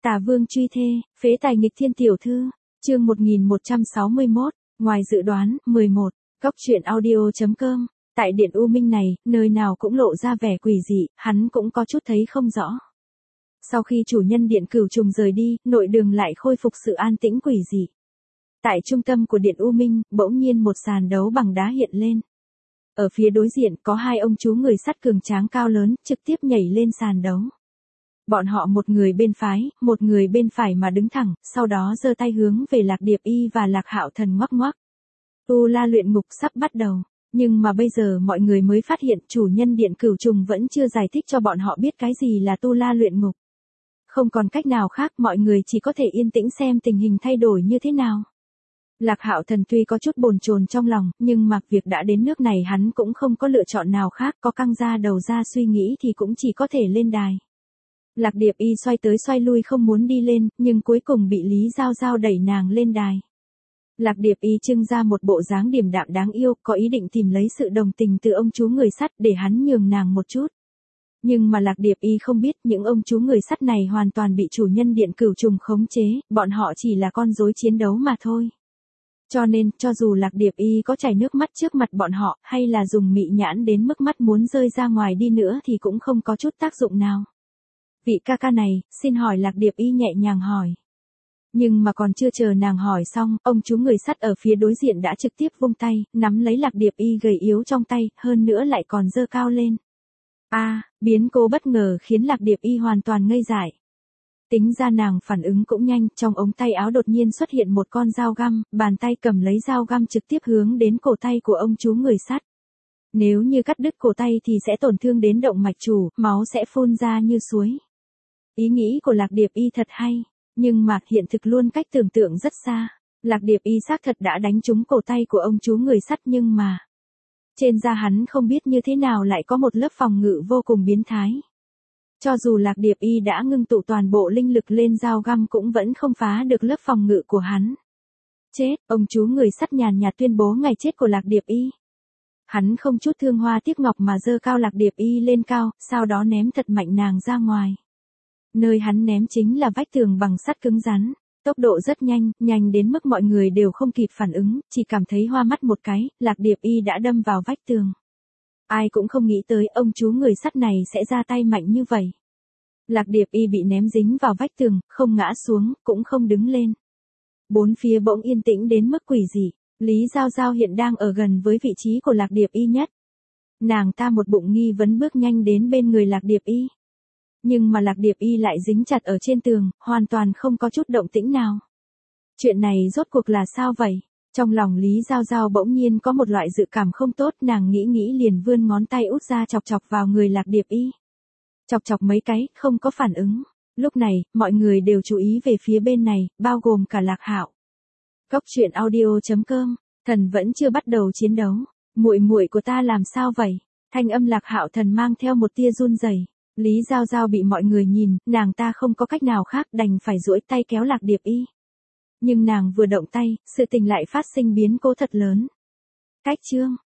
Tà Vương truy thê, phế tài nghịch thiên tiểu thư, chương 1161, ngoài dự đoán, 11, Cóc truyện audio.com, tại Điện U Minh này, nơi nào cũng lộ ra vẻ quỷ dị, hắn cũng có chút thấy không rõ. Sau khi chủ nhân Điện Cửu Trùng rời đi, nội đường lại khôi phục sự an tĩnh quỷ dị. Tại trung tâm của Điện U Minh, bỗng nhiên một sàn đấu bằng đá hiện lên. Ở phía đối diện có hai ông chú người sắt cường tráng cao lớn, trực tiếp nhảy lên sàn đấu. Bọn họ một người bên phái, một người bên phải mà đứng thẳng, sau đó giơ tay hướng về Lạc Điệp Y và Lạc Hạo Thần ngoắc ngoắc. Tu La luyện ngục sắp bắt đầu, nhưng mà bây giờ mọi người mới phát hiện chủ nhân Điện Cửu Trùng vẫn chưa giải thích cho bọn họ biết cái gì là Tu La luyện ngục. Không còn cách nào khác, mọi người chỉ có thể yên tĩnh xem tình hình thay đổi như thế nào. Lạc Hạo Thần tuy có chút bồn chồn trong lòng, nhưng mà việc đã đến nước này hắn cũng không có lựa chọn nào khác, có căng ra đầu ra suy nghĩ thì cũng chỉ có thể lên đài. Lạc Điệp Y xoay tới xoay lui không muốn đi lên, nhưng cuối cùng bị Lý Giao Giao đẩy nàng lên đài. Lạc Điệp Y trưng ra một bộ dáng điềm đạm đáng yêu, có ý định tìm lấy sự đồng tình từ ông chú người sắt để hắn nhường nàng một chút. Nhưng mà Lạc Điệp Y không biết những ông chú người sắt này hoàn toàn bị chủ nhân Điện Cửu Trùng khống chế, bọn họ chỉ là con rối chiến đấu mà thôi. Cho nên, cho dù Lạc Điệp Y có chảy nước mắt trước mặt bọn họ, hay là dùng mị nhãn đến mức mắt muốn rơi ra ngoài đi nữa thì cũng không có chút tác dụng nào. Vị ca ca này, xin hỏi Lạc Điệp Y nhẹ nhàng hỏi. Nhưng mà còn chưa chờ nàng hỏi xong, ông chú người sắt ở phía đối diện đã trực tiếp vung tay, nắm lấy Lạc Điệp Y gầy yếu trong tay, hơn nữa lại còn giơ cao lên. Biến cố bất ngờ khiến Lạc Điệp Y hoàn toàn ngây dại. Tính ra nàng phản ứng cũng nhanh, trong ống tay áo đột nhiên xuất hiện một con dao găm, bàn tay cầm lấy dao găm trực tiếp hướng đến cổ tay của ông chú người sắt. Nếu như cắt đứt cổ tay thì sẽ tổn thương đến động mạch chủ, máu sẽ phun ra như suối. Ý nghĩ của Lạc Điệp Y thật hay, nhưng mà hiện thực luôn cách tưởng tượng rất xa. Lạc Điệp Y xác thật đã đánh trúng cổ tay của ông chú người sắt nhưng mà trên da hắn không biết như thế nào lại có một lớp phòng ngự vô cùng biến thái. Cho dù Lạc Điệp Y đã ngưng tụ toàn bộ linh lực lên dao găm cũng vẫn không phá được lớp phòng ngự của hắn. Chết, ông chú người sắt nhàn nhạt tuyên bố ngày chết của Lạc Điệp Y. Hắn không chút thương hoa tiếc ngọc mà giơ cao Lạc Điệp Y lên cao, sau đó ném thật mạnh nàng ra ngoài. Nơi hắn ném chính là vách tường bằng sắt cứng rắn. Tốc độ rất nhanh, nhanh đến mức mọi người đều không kịp phản ứng, chỉ cảm thấy hoa mắt một cái, Lạc Điệp Y đã đâm vào vách tường. Ai cũng không nghĩ tới ông chú người sắt này sẽ ra tay mạnh như vậy. Lạc Điệp Y bị ném dính vào vách tường, không ngã xuống, cũng không đứng lên. Bốn phía bỗng yên tĩnh đến mức quỷ dị. Lý Giao Giao hiện đang ở gần với vị trí của Lạc Điệp Y nhất. Nàng ta một bụng nghi vấn bước nhanh đến bên người Lạc Điệp Y. Nhưng mà Lạc Điệp Y lại dính chặt ở trên tường, hoàn toàn không có chút động tĩnh nào. Chuyện này rốt cuộc là sao vậy? Trong lòng Lý Giao Giao bỗng nhiên có một loại dự cảm không tốt, nàng nghĩ liền vươn ngón tay út ra chọc chọc vào người Lạc Điệp Y. Chọc chọc mấy cái, không có phản ứng. Lúc này, mọi người đều chú ý về phía bên này, bao gồm cả Lạc Hạo. Cóc truyện audio.com, thần vẫn chưa bắt đầu chiến đấu. Muội muội của ta làm sao vậy? Thanh âm Lạc Hạo Thần mang theo một tia run rẩy. Lý Giao Giao bị mọi người nhìn, nàng ta không có cách nào khác đành phải duỗi tay kéo Lạc Điệp Y. Nhưng nàng vừa động tay, sự tình lại phát sinh biến cố thật lớn. Cách chương